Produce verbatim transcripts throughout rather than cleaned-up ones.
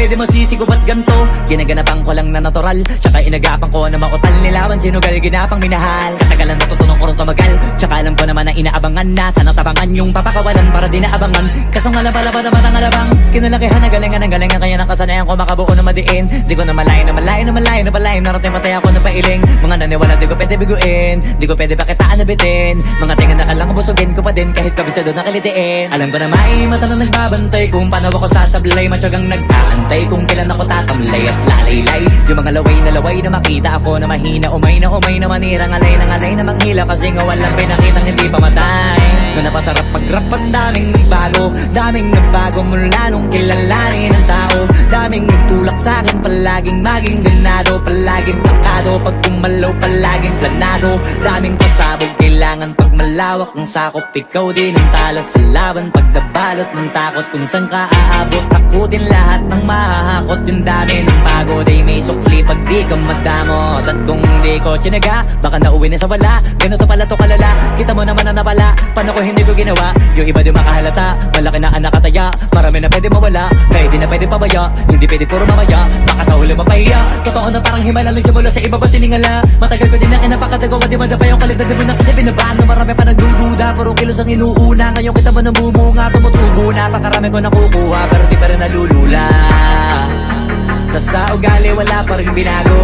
pwede masisigo ba't ganto? Ginaganapan ko lang na natural, tsaka inagapan ko na mautal. Nilawan sinugal, ginapang minahal. Katagalan natutunan ko rin tumagal, tsaka alam ko naman na inaabangan na sana tabangan yung papakawalan para di naabangan. Kaso nga lang pala ba naman ang alabang kinalakihan na galingan ang galingan, kaya nakasanayan ko makabuo na madiin. Di ko na malayo na malayo na malayo na palayo, narating matay ako na pailing. Mga naniwala di ko pwede biguin, di ko pwede pakitaan na bitin. Mga tingan na kalang busugin ko pa din kahit kabisado na kalitiin. Alam ko na may mata na nagbabantay kung paano ako sasablay, matyagang nag-aantay kung kailan ako tatamlay at lalaylay. Yung mga laway na laway na makita ako na mahina, umay na umay na manira, ngalay na ngalay na manghila, kasi nga walang pinakitang hindi pa matay. Na napasarap pag-rap, ang daming nagbago, daming nagbago mula nung kilalanin ang tao. Daming nagtulak sa'kin, palaging maging ganado, palaging plakado, pag kumalaw palaging planado. Daming pasabog, kailangan pag malawak ang sakop, ikaw din ang talo sa laban. Pag nabalot ng takot kung saan ka aabot, takutin lahat ng mahahakot. Yung dami ng pagod ay may sukli pag di ka madamot. At kung di ko tsinaga, baka nauwi na sa wala. Ganito pala to kalala, kita mo naman na napala. Paano ko hindi ko ginawa, yung iba di makahalata. Malaki na anak kataya, marami na pwede mawala, kahit di na pwede pabaya. Hindi pwede puro mamaya, baka sa huli mapahiya. Totoo na parang himala lang siya mula sa iba ba tiningala. Matagal ko din na kinapakatagawa, di madapa yung kalidad, di mo na kasi binabaan. Na marami pa nagdududa, puro kilos ang inuuna. Ngayon kita mo namumunga, tumutubo na. Pakarami ko nakukuha, pero di pa rin nalulula. Tas sa ugali wala pa rin binago,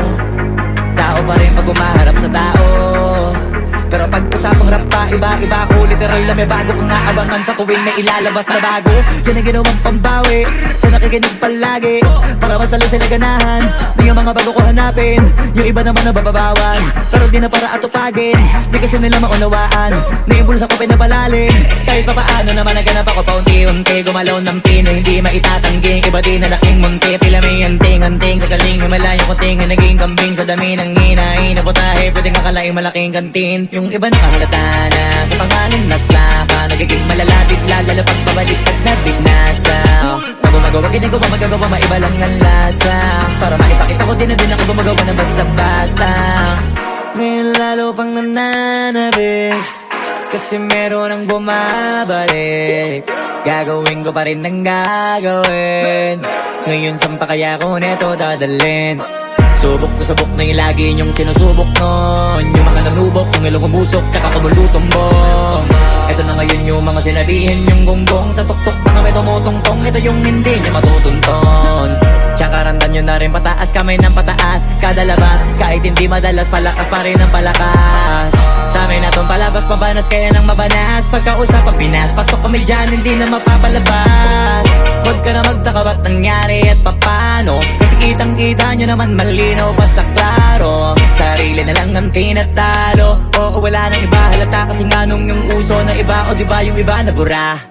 tao pa rin pag umaharap sa tao. Pero pag usapang rap pa, iba-iba ko. Literal na may bago kong naabangan sa tuwing may ilalabas na bago. Yan ang ginawang pambawi sa nakikinig palagi, para mas lalo sila ganahan. Di yung mga bago ko hanapin, yung iba naman na bababawan, pero di na para atupagin. Di kasi nila maunawaan, naimbulsa ko pinapalalim. Kahit pa paano naman naganap ako paunti-unti, gumalaw ng pino, hindi maitatanggi. Iba din na laking munti, pila may anting-anting. Sa galing may malayo kunting, naging kambing sa dami ng hinahin na putahe. Pwedeng akalaing malaking kantin. Yung iba nakahalata na sa pangalan naglaka, nagiging malalapit lalo pag pabaliktad na binasa. Pag gumagawa, ginagawa, magagawa, maiba lang ang lasa. Para maipakita ko din na din ako gumagawa na basta-basta. Ngayon lalo pang nananabik, kasi meron ang bumabalik. Gagawin ko pa rin ang gagawin. Ngayon saan pa kaya ko neto dadalhin? Subok na subok na yung lagi niyong sinusubok nun. Yung mga nanubok, yung ilong umusok, tsaka kumulutumbong. Ito na ngayon yung mga sinabihin yung gonggong. Sa tuktok na kami tumutungtong, ito yung hindi niya matutunton. Tsaka randan nyo na rin pataas, kamay ng pataas kada labas, kahit hindi madalas, palakas pa rin ang palakas. Sa amin na tong palabas, pabanas kaya nang mabanas. Pagkausap ang Pinas, pasok kami dyan, hindi na mapapalabas. Huwag ka na magtaka ba't nangyari at papano, kasi kitang-kita nyo naman malinaw pa sa klaro. Sarili na lang ang tinatalo, oo wala nang iba halata, kasi nga nung yung uso na iba, o diba yung iba nabura.